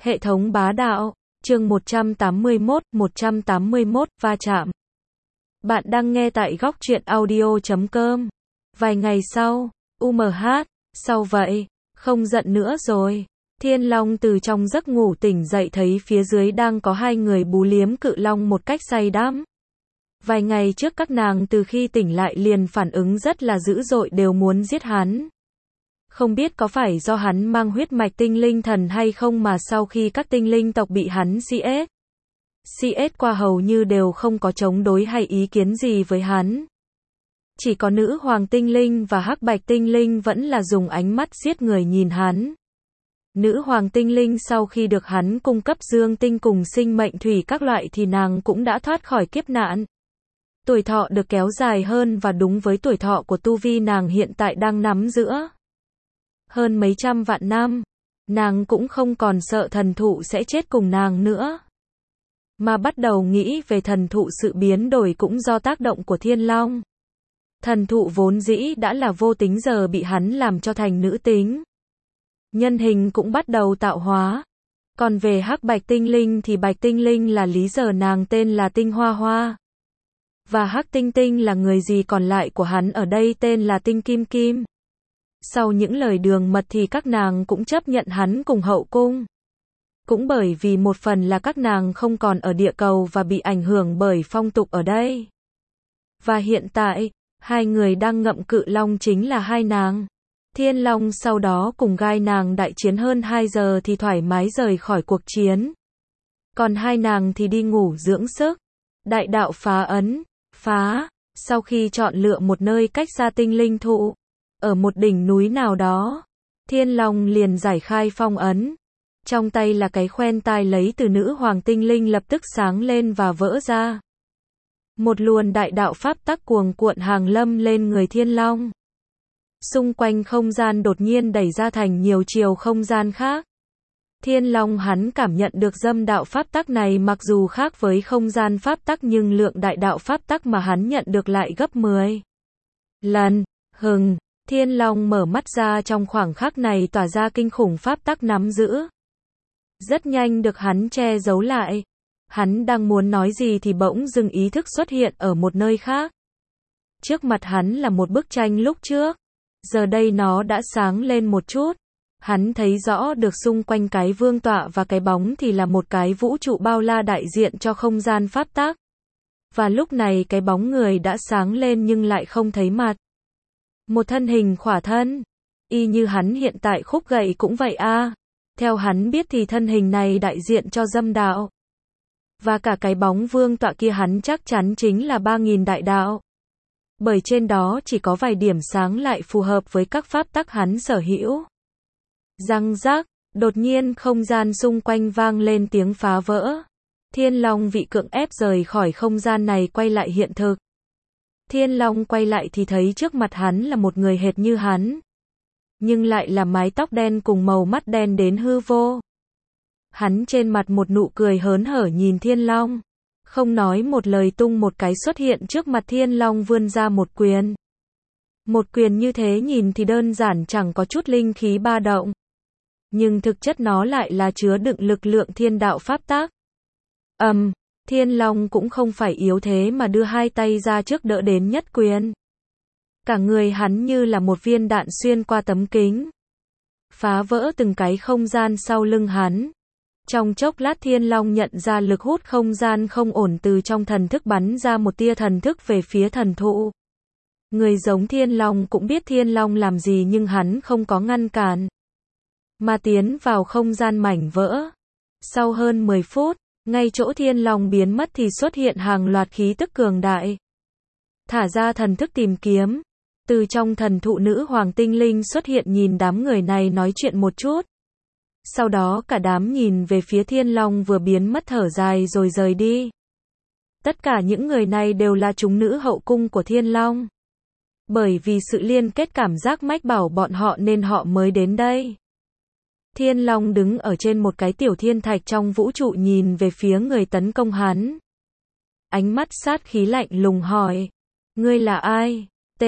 Hệ thống bá đạo, chương 181, va chạm. Bạn đang nghe tại góc truyện audio.com. Vài ngày sau, sao vậy? Không giận nữa rồi. Thiên Long từ trong giấc ngủ tỉnh dậy thấy phía dưới đang có hai người bú liếm cự long một cách say đắm. Vài ngày trước các nàng từ khi tỉnh lại liền phản ứng rất là dữ dội, đều muốn giết hắn. Không biết có phải do hắn mang huyết mạch tinh linh thần hay không mà sau khi các tinh linh tộc bị hắn CS qua hầu như đều không có chống đối hay ý kiến gì với hắn. Chỉ có nữ hoàng tinh linh và hắc bạch tinh linh vẫn là dùng ánh mắt giết người nhìn hắn. Nữ hoàng tinh linh sau khi được hắn cung cấp dương tinh cùng sinh mệnh thủy các loại thì nàng cũng đã thoát khỏi kiếp nạn. Tuổi thọ được kéo dài hơn và đúng với tuổi thọ của tu vi nàng hiện tại đang nắm giữa hơn mấy trăm vạn năm. Nàng cũng không còn sợ thần thụ sẽ chết cùng nàng nữa, mà bắt đầu nghĩ về thần thụ. Sự biến đổi cũng do tác động của Thiên Long. Thần thụ vốn dĩ đã là vô tính giờ bị hắn làm cho thành nữ tính. Nhân hình cũng bắt đầu tạo hóa. Còn về hắc bạch tinh linh thì bạch tinh linh là lý giờ nàng tên là Tinh Hoa Hoa. Và hắc tinh tinh là người gì còn lại của hắn ở đây tên là Tinh Kim Kim. Sau những lời đường mật thì các nàng cũng chấp nhận hắn cùng hậu cung. Cũng bởi vì một phần là các nàng không còn ở địa cầu và bị ảnh hưởng bởi phong tục ở đây. Và hiện tại, hai người đang ngậm cự long chính là hai nàng. Thiên Long sau đó cùng gai nàng đại chiến hơn 2 giờ thì thoải mái rời khỏi cuộc chiến. Còn hai nàng thì đi ngủ dưỡng sức. Đại đạo phá ấn, sau khi chọn lựa một nơi cách xa tinh linh thụ, ở một đỉnh núi nào đó, Thiên Long liền giải khai phong ấn. Trong tay là cái khoen tai lấy từ nữ hoàng tinh linh lập tức sáng lên và vỡ ra. Một luồng đại đạo pháp tắc cuồng cuộn hàng lâm lên người Thiên Long. Xung quanh không gian đột nhiên đẩy ra thành nhiều chiều không gian khác. Thiên Long hắn cảm nhận được dâm đạo pháp tắc này mặc dù khác với không gian pháp tắc nhưng lượng đại đạo pháp tắc mà hắn nhận được lại gấp 10 lần. Thiên Long mở mắt ra, trong khoảng khắc này tỏa ra kinh khủng pháp tắc nắm giữ. Rất nhanh được hắn che giấu lại. Hắn đang muốn nói gì thì bỗng dưng ý thức xuất hiện ở một nơi khác. Trước mặt hắn là một bức tranh lúc trước. Giờ đây nó đã sáng lên một chút. Hắn thấy rõ được xung quanh cái vương tọa và cái bóng thì là một cái vũ trụ bao la đại diện cho không gian pháp tắc. Và lúc này cái bóng người đã sáng lên nhưng lại không thấy mặt. Một thân hình khỏa thân. Y như hắn hiện tại khúc gậy cũng vậy a. Theo hắn biết thì thân hình này đại diện cho dâm đạo. Và cả cái bóng vương tọa kia hắn chắc chắn chính là 3000 đại đạo. Bởi trên đó chỉ có vài điểm sáng lại phù hợp với các pháp tắc hắn sở hữu. Răng rác, đột nhiên không gian xung quanh vang lên tiếng phá vỡ. Thiên Long bị cưỡng ép rời khỏi không gian này quay lại hiện thực. Thiên Long quay lại thì thấy trước mặt hắn là một người hệt như hắn. Nhưng lại là mái tóc đen cùng màu mắt đen đến hư vô. Hắn trên mặt một nụ cười hớn hở nhìn Thiên Long. Không nói một lời tung một cái xuất hiện trước mặt Thiên Long vươn ra một quyền. Một quyền như thế nhìn thì đơn giản chẳng có chút linh khí ba động. Nhưng thực chất nó lại là chứa đựng lực lượng thiên đạo pháp tắc. Thiên Long cũng không phải yếu thế mà đưa hai tay ra trước đỡ đến nhất quyền. Cả người hắn như là một viên đạn xuyên qua tấm kính. Phá vỡ từng cái không gian sau lưng hắn. Trong chốc lát Thiên Long nhận ra lực hút không gian không ổn, từ trong thần thức bắn ra một tia thần thức về phía thần thụ. Người giống Thiên Long cũng biết Thiên Long làm gì nhưng hắn không có ngăn cản. Mà tiến vào không gian mảnh vỡ. Sau hơn 10 phút, ngay chỗ Thiên Long biến mất thì xuất hiện hàng loạt khí tức cường đại. Thả ra thần thức tìm kiếm. Từ trong thần thụ nữ hoàng tinh linh xuất hiện nhìn đám người này nói chuyện một chút. Sau đó cả đám nhìn về phía Thiên Long vừa biến mất thở dài rồi rời đi. Tất cả những người này đều là chúng nữ hậu cung của Thiên Long. Bởi vì sự liên kết cảm giác mách bảo bọn họ nên họ mới đến đây. Thiên Long đứng ở trên một cái tiểu thiên thạch trong vũ trụ nhìn về phía người tấn công hắn. Ánh mắt sát khí lạnh lùng hỏi. Ngươi là ai?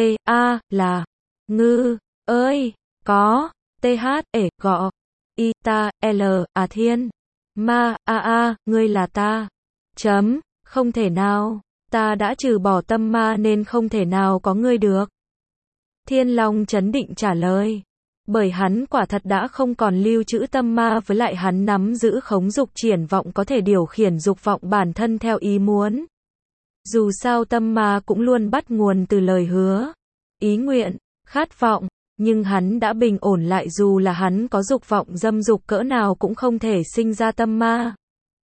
Là Ngư ơi, có, gọ, Thiên. Ma, ngươi là ta. Không thể nào. Ta đã trừ bỏ tâm ma nên không thể nào có ngươi được. Thiên Long trấn định trả lời. Bởi hắn quả thật đã không còn lưu trữ tâm ma, với lại hắn nắm giữ khống dục triển vọng, có thể điều khiển dục vọng bản thân theo ý muốn. Dù sao tâm ma cũng luôn bắt nguồn từ lời hứa, ý nguyện, khát vọng, nhưng hắn đã bình ổn lại, dù là hắn có dục vọng dâm dục cỡ nào cũng không thể sinh ra tâm ma.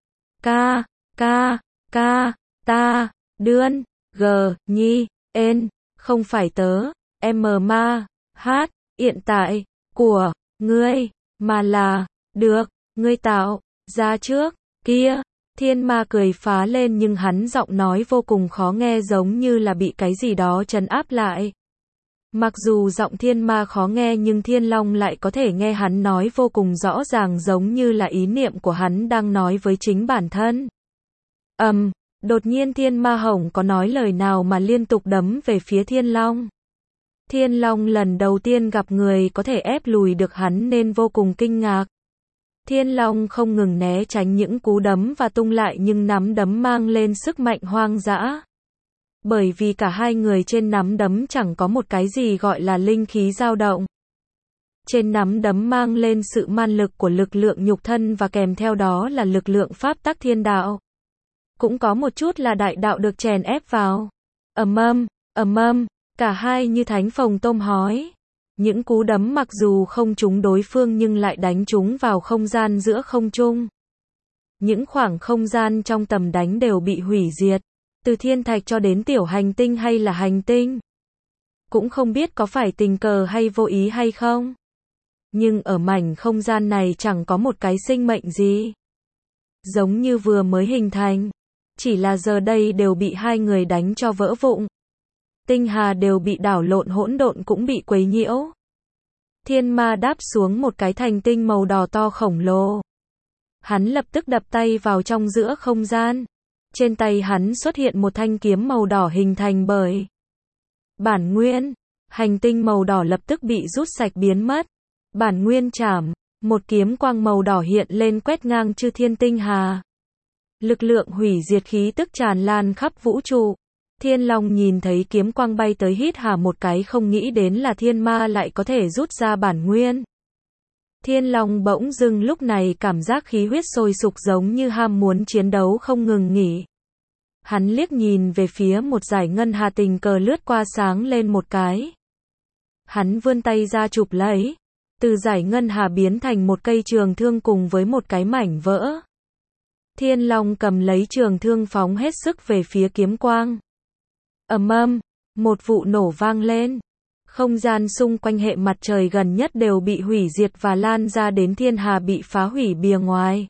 Ta, đươn, nhi, không phải tớ, ma, hát, hiện tại, của, ngươi, mà là, được, ngươi tạo, ra trước, kia. Thiên ma cười phá lên, nhưng hắn giọng nói vô cùng khó nghe, giống như là bị cái gì đó trấn áp lại. Mặc dù giọng thiên ma khó nghe nhưng Thiên Long lại có thể nghe hắn nói vô cùng rõ ràng, giống như là ý niệm của hắn đang nói với chính bản thân. Đột nhiên thiên ma hổng có nói lời nào mà liên tục đấm về phía Thiên Long. Thiên Long lần đầu tiên gặp người có thể ép lùi được hắn nên vô cùng kinh ngạc. Thiên Long không ngừng né tránh những cú đấm và tung lại nhưng nắm đấm mang lên sức mạnh hoang dã. Bởi vì cả hai người trên nắm đấm chẳng có một cái gì gọi là linh khí dao động. Trên nắm đấm mang lên sự man lực của lực lượng nhục thân và kèm theo đó là lực lượng pháp tắc thiên đạo. Cũng có một chút là đại đạo được chèn ép vào. Cả hai như thánh phồng tôm hói. Những cú đấm mặc dù không trúng đối phương nhưng lại đánh trúng vào không gian giữa không trung. Những khoảng không gian trong tầm đánh đều bị hủy diệt. Từ thiên thạch cho đến tiểu hành tinh hay là hành tinh. Cũng không biết có phải tình cờ hay vô ý hay không. Nhưng ở mảnh không gian này chẳng có một cái sinh mệnh gì. Giống như vừa mới hình thành. Chỉ là giờ đây đều bị hai người đánh cho vỡ vụn. Tinh hà đều bị đảo lộn, hỗn độn cũng bị quấy nhiễu. Thiên ma đáp xuống một cái thành tinh màu đỏ to khổng lồ. Hắn lập tức đập tay vào trong giữa không gian. Trên tay hắn xuất hiện một thanh kiếm màu đỏ hình thành bởi bản nguyên. Hành tinh màu đỏ lập tức bị rút sạch biến mất. Bản nguyên chảm, một kiếm quang màu đỏ hiện lên quét ngang chư thiên tinh hà. Lực lượng hủy diệt khí tức tràn lan khắp vũ trụ. Thiên Long nhìn thấy kiếm quang bay tới hít hà một cái, không nghĩ đến là thiên ma lại có thể rút ra bản nguyên. Thiên Long bỗng dưng lúc này cảm giác khí huyết sôi sục, giống như ham muốn chiến đấu không ngừng nghỉ. Hắn liếc nhìn về phía một dải ngân hà tình cờ lướt qua, sáng lên một cái. Hắn vươn tay ra chụp lấy. Từ dải ngân hà biến thành một cây trường thương cùng với một cái mảnh vỡ. Thiên Long cầm lấy trường thương phóng hết sức về phía kiếm quang. Một vụ nổ vang lên. Không gian xung quanh hệ mặt trời gần nhất đều bị hủy diệt và lan ra đến thiên hà bị phá hủy bìa ngoài.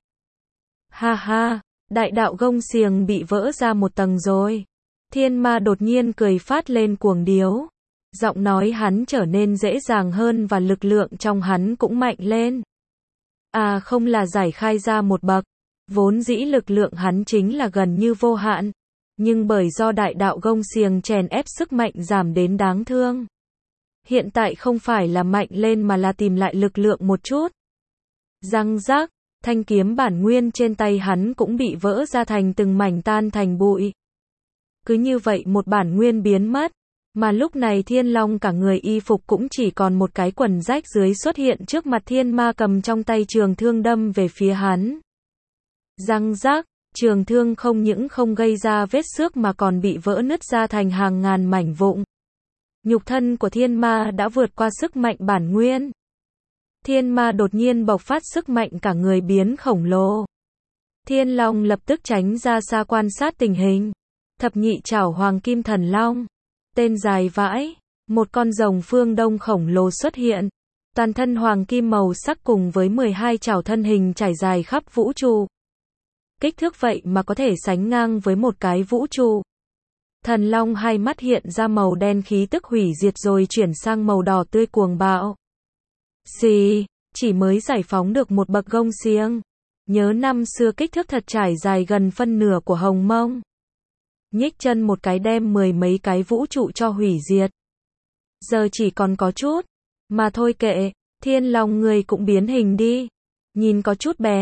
Đại đạo gông xiềng bị vỡ ra một tầng rồi. Thiên ma đột nhiên cười phát lên cuồng điếu. Giọng nói hắn trở nên dễ dàng hơn và lực lượng trong hắn cũng mạnh lên. Không là giải khai ra một bậc. Vốn dĩ lực lượng hắn chính là gần như vô hạn. Nhưng bởi do đại đạo gông xiềng chèn ép, sức mạnh giảm đến đáng thương. Hiện tại không phải là mạnh lên mà là tìm lại lực lượng một chút. Răng rác, thanh kiếm bản nguyên trên tay hắn cũng bị vỡ ra thành từng mảnh, tan thành bụi. Cứ như vậy một bản nguyên biến mất. Mà lúc này Thiên Long cả người y phục cũng chỉ còn một cái quần rách dưới xuất hiện trước mặt thiên ma, cầm trong tay trường thương đâm về phía hắn. Răng rác, trường thương không những không gây ra vết xước mà còn bị vỡ nứt ra thành hàng ngàn mảnh vụn. Nhục thân của thiên ma đã vượt qua sức mạnh bản nguyên. Thiên ma đột nhiên bộc phát sức mạnh, cả người biến khổng lồ. Thiên Long lập tức tránh ra xa quan sát tình hình. Thập nhị trảo hoàng kim thần long. Tên dài vãi. Một con rồng phương Đông khổng lồ xuất hiện. Toàn thân hoàng kim màu sắc cùng với 12 trảo thân hình trải dài khắp vũ trụ. Kích thước vậy mà có thể sánh ngang với một cái vũ trụ. Thần long hai mắt hiện ra màu đen, khí tức hủy diệt rồi chuyển sang màu đỏ tươi cuồng bạo. Chỉ mới giải phóng được một bậc gông xiềng. Nhớ năm xưa kích thước thật trải dài gần phân nửa của hồng mông. Nhích chân một cái đem 10 mấy cái vũ trụ cho hủy diệt. Giờ chỉ còn có chút. Mà thôi kệ, Thiên Long người cũng biến hình đi. Nhìn có chút bé.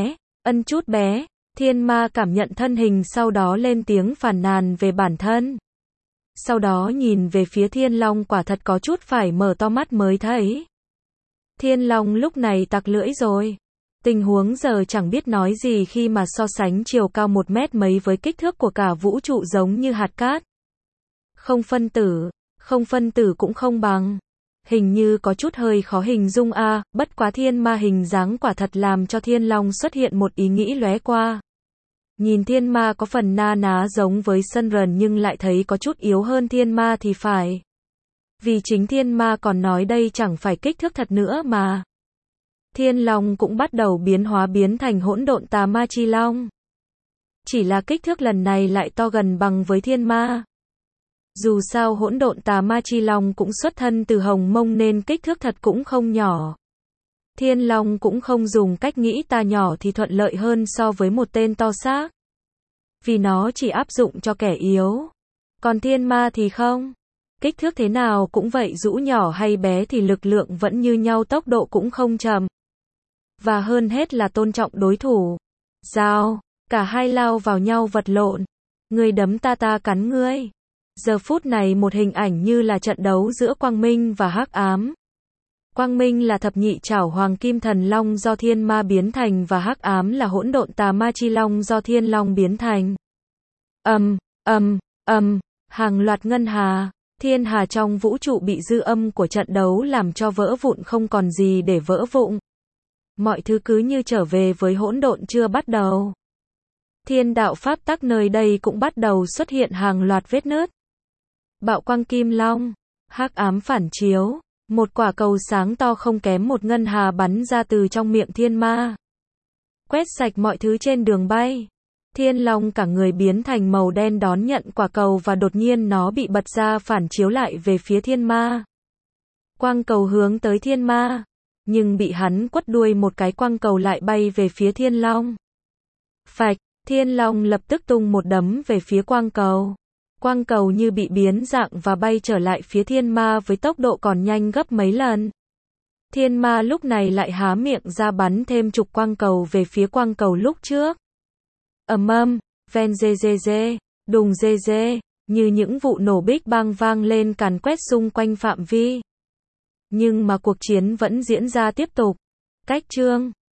Ân chút bé, thiên ma cảm nhận thân hình sau đó lên tiếng phàn nàn về bản thân. Sau đó nhìn về phía thiên long quả thật có chút phải mở to mắt mới thấy. Thiên long lúc này tặc lưỡi rồi. Tình huống giờ chẳng biết nói gì khi mà so sánh chiều cao 1 mét mấy với kích thước của cả vũ trụ giống như hạt cát. Không phân tử cũng không bằng. Hình như có chút hơi khó hình dung a, bất quá thiên ma hình dáng quả thật làm cho thiên long xuất hiện một ý nghĩ lóe qua. Nhìn thiên ma có phần na ná giống với Sun Rần nhưng lại thấy có chút yếu hơn thiên ma thì phải. Vì chính thiên ma còn nói đây chẳng phải kích thước thật nữa mà. Thiên long cũng bắt đầu biến thành hỗn độn tà ma chi long. Chỉ là kích thước lần này lại to gần bằng với thiên ma. Dù sao hỗn độn tà ma chi long cũng xuất thân từ hồng mông nên kích thước thật cũng không nhỏ. Thiên long cũng không dùng cách nghĩ ta nhỏ thì thuận lợi hơn so với một tên to xác. Vì nó chỉ áp dụng cho kẻ yếu. Còn thiên ma thì không. Kích thước thế nào cũng vậy, dũ nhỏ hay bé thì lực lượng vẫn như nhau, tốc độ cũng không chậm. Và hơn hết là tôn trọng đối thủ. Giao, cả hai lao vào nhau vật lộn. Ngươi đấm ta, ta cắn ngươi. Giờ phút này một hình ảnh như là trận đấu giữa Quang Minh và Hắc Ám. Quang Minh là thập nhị trảo hoàng kim thần long do thiên ma biến thành và Hắc Ám là hỗn độn tà ma chi long do thiên long biến thành. Hàng loạt ngân hà, thiên hà trong vũ trụ bị dư âm của trận đấu làm cho vỡ vụn, không còn gì để vỡ vụn. Mọi thứ cứ như trở về với hỗn độn chưa bắt đầu. Thiên đạo pháp tắc nơi đây cũng bắt đầu xuất hiện hàng loạt vết nứt. Bạo quang kim long, Hắc Ám phản chiếu, một quả cầu sáng to không kém một ngân hà bắn ra từ trong miệng thiên ma. Quét sạch mọi thứ trên đường bay. Thiên long cả người biến thành màu đen đón nhận quả cầu và đột nhiên nó bị bật ra phản chiếu lại về phía thiên ma. Quang cầu hướng tới thiên ma, nhưng bị hắn quất đuôi một cái, quang cầu lại bay về phía thiên long. Phạch, thiên long lập tức tung một đấm về phía quang cầu. Quang cầu như bị biến dạng và bay trở lại phía thiên ma với tốc độ còn nhanh gấp mấy lần. Thiên ma lúc này lại há miệng ra bắn thêm chục quang cầu về phía quang cầu lúc trước. Ven dê, đùng dê, như những vụ nổ Big Bang vang lên càn quét xung quanh phạm vi. Nhưng mà cuộc chiến vẫn diễn ra tiếp tục. Cách chương